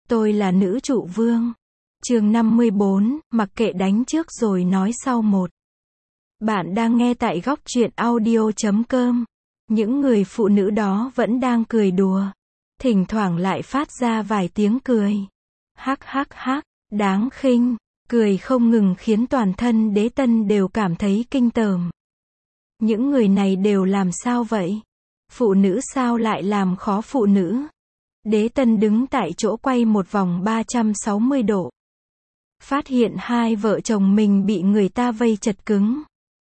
Tôi là nữ trụ vương. Chương 54, mặc kệ đánh trước rồi nói sau một. Bạn đang nghe tại góc truyện audio.com. Những người phụ nữ đó vẫn đang cười đùa. Thỉnh thoảng lại phát ra vài tiếng cười. Hắc hắc hắc, đáng khinh. Cười không ngừng khiến toàn thân Đế Tân đều cảm thấy kinh tởm. Những người này đều làm sao vậy? Phụ nữ sao lại làm khó phụ nữ? Đế Tân đứng tại chỗ quay một vòng 360 độ. Phát hiện hai vợ chồng mình bị người ta vây chật cứng.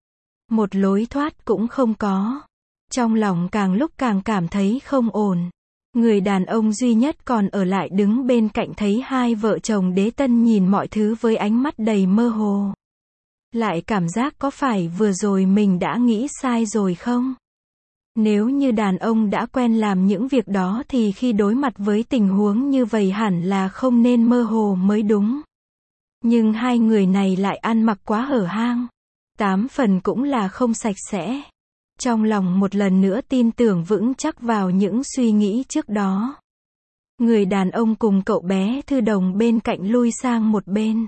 Một lối thoát cũng không có. Trong lòng càng lúc càng cảm thấy không ổn. Người đàn ông duy nhất còn ở lại đứng bên cạnh thấy hai vợ chồng Đế Tân nhìn mọi thứ với ánh mắt đầy mơ hồ. Lại cảm giác có phải vừa rồi mình đã nghĩ sai rồi không? Nếu như đàn ông đã quen làm những việc đó thì khi đối mặt với tình huống như vậy hẳn là không nên mơ hồ mới đúng. Nhưng hai người này lại ăn mặc quá hở hang. 8 phần cũng là không sạch sẽ. Trong lòng một lần nữa tin tưởng vững chắc vào những suy nghĩ trước đó. Người đàn ông cùng cậu bé Thư Đồng bên cạnh lui sang một bên.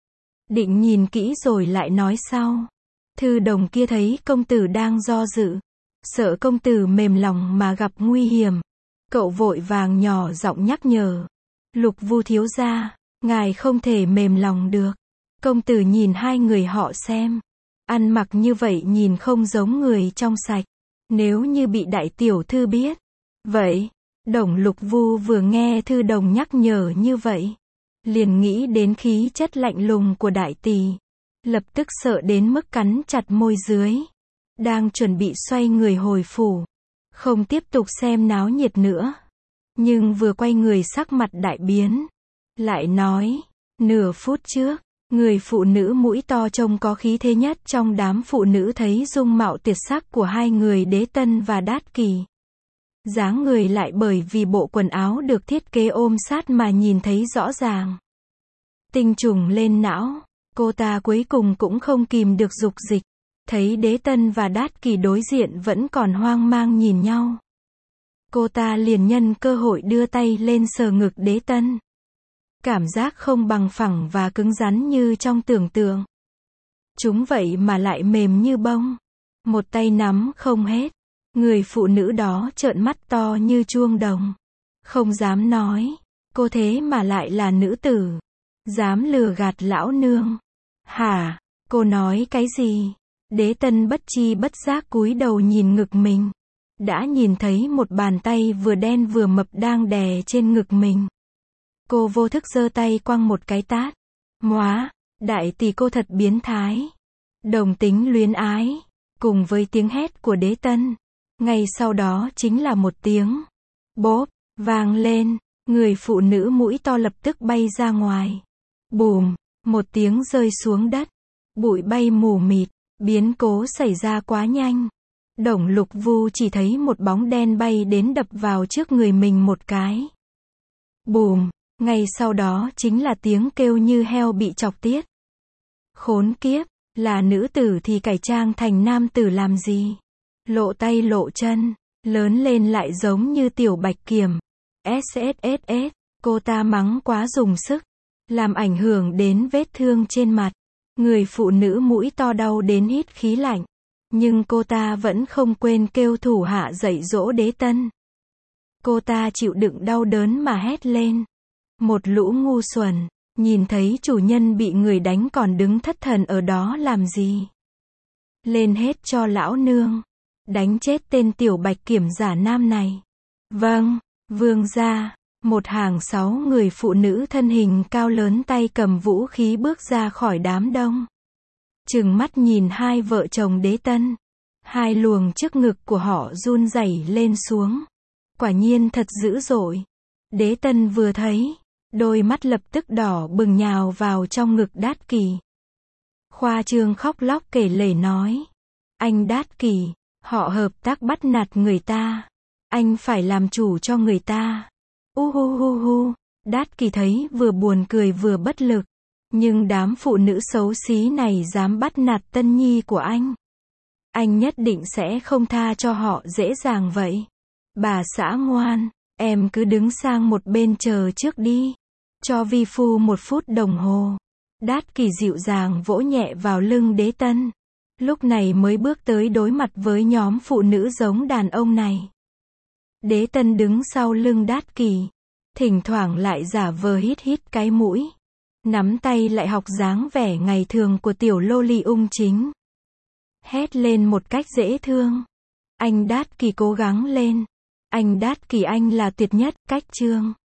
Định nhìn kỹ rồi lại nói sau. Thư Đồng kia thấy công tử đang do dự. Sợ công tử mềm lòng mà gặp nguy hiểm. Cậu vội vàng nhỏ giọng nhắc nhở. Lục Vu thiếu gia, ngài không thể mềm lòng được. Công tử nhìn hai người họ xem. Ăn mặc như vậy nhìn không giống người trong sạch. Nếu như bị đại tiểu thư biết. Vậy, Đồng Lục Vu vừa nghe Thư Đồng nhắc nhở như vậy. Liền nghĩ đến khí chất lạnh lùng của đại tỷ. Lập tức sợ đến mức cắn chặt môi dưới. Đang chuẩn bị xoay người hồi phủ. Không tiếp tục xem náo nhiệt nữa. Nhưng vừa quay người sắc mặt đại biến. Lại nói, nửa phút trước, người phụ nữ mũi to trông có khí thế nhất trong đám phụ nữ thấy dung mạo tuyệt sắc của hai người Đế Tân và Đát Kỳ. Dáng người lại bởi vì bộ quần áo được thiết kế ôm sát mà nhìn thấy rõ ràng. Tinh trùng lên não, cô ta cuối cùng cũng không kìm được dục dịch. Thấy Đế Tân và Đát Kỳ đối diện vẫn còn hoang mang nhìn nhau. Cô ta liền nhân cơ hội đưa tay lên sờ ngực Đế Tân. Cảm giác không bằng phẳng và cứng rắn như trong tưởng tượng. Chúng vậy mà lại mềm như bông. Một tay nắm không hết. Người phụ nữ đó trợn mắt to như chuông đồng. Không dám nói. Cô thế mà lại là nữ tử. Dám lừa gạt lão nương. Hả? Cô nói cái gì? Đế Tân bất chi bất giác cúi đầu nhìn ngực mình. Đã nhìn thấy một bàn tay vừa đen vừa mập đang đè trên ngực mình. Cô vô thức giơ tay quăng một cái tát. Móa, đại tỷ cô thật biến thái. Đồng tính luyến ái. Cùng với tiếng hét của Đế Tân. Ngay sau đó chính là một tiếng bốp vang lên. Người phụ nữ mũi to lập tức bay ra ngoài. Bùm, một tiếng rơi xuống đất. Bụi bay mù mịt. Biến cố xảy ra quá nhanh. Đồng Lục Vu chỉ thấy một bóng đen bay đến đập vào trước người mình một cái. Bùm, ngay sau đó chính là tiếng kêu như heo bị chọc tiết. Khốn kiếp, là nữ tử thì cải trang thành nam tử làm gì? Lộ tay lộ chân, lớn lên lại giống như tiểu bạch kiểm. SSSS, cô ta mắng quá dùng sức, làm ảnh hưởng đến vết thương trên mặt. Người phụ nữ mũi to đau đến hít khí lạnh. Nhưng cô ta vẫn không quên kêu thủ hạ dạy dỗ Đế Tân. Cô ta chịu đựng đau đớn mà hét lên. Một lũ ngu xuẩn, nhìn thấy chủ nhân bị người đánh còn đứng thất thần ở đó làm gì? Lên hết cho lão nương. Đánh chết tên tiểu bạch kiểm giả nam này. Vâng, vương gia. Một hàng 6 người phụ nữ thân hình cao lớn tay cầm vũ khí bước ra khỏi đám đông. Trừng mắt nhìn hai vợ chồng Đế Tân. Hai luồng trước ngực của họ run rẩy lên xuống. Quả nhiên thật dữ dội. Đế Tân vừa thấy, đôi mắt lập tức đỏ bừng nhào vào trong ngực Đát Kỳ. Khoa trương khóc lóc kể lể nói. Anh Đát Kỳ, họ hợp tác bắt nạt người ta. Anh phải làm chủ cho người ta. Hu. Đát Kỳ thấy vừa buồn cười vừa bất lực. Nhưng đám phụ nữ xấu xí này dám bắt nạt Tân Nhi của anh. Anh nhất định sẽ không tha cho họ dễ dàng vậy. Bà xã ngoan, em cứ đứng sang một bên chờ trước đi. Cho vi phu 1 phút đồng hồ. Đát Kỳ dịu dàng vỗ nhẹ vào lưng Đế Tân. Lúc này mới bước tới đối mặt với nhóm phụ nữ giống đàn ông này. Đế Tân đứng sau lưng Đát Kỳ. Thỉnh thoảng lại giả vờ hít hít cái mũi. Nắm tay lại học dáng vẻ ngày thường của tiểu lô ly ung chính. Hét lên một cách dễ thương. Anh Đát Kỳ cố gắng lên. Anh Đát Kỳ anh là tuyệt nhất, cách chương.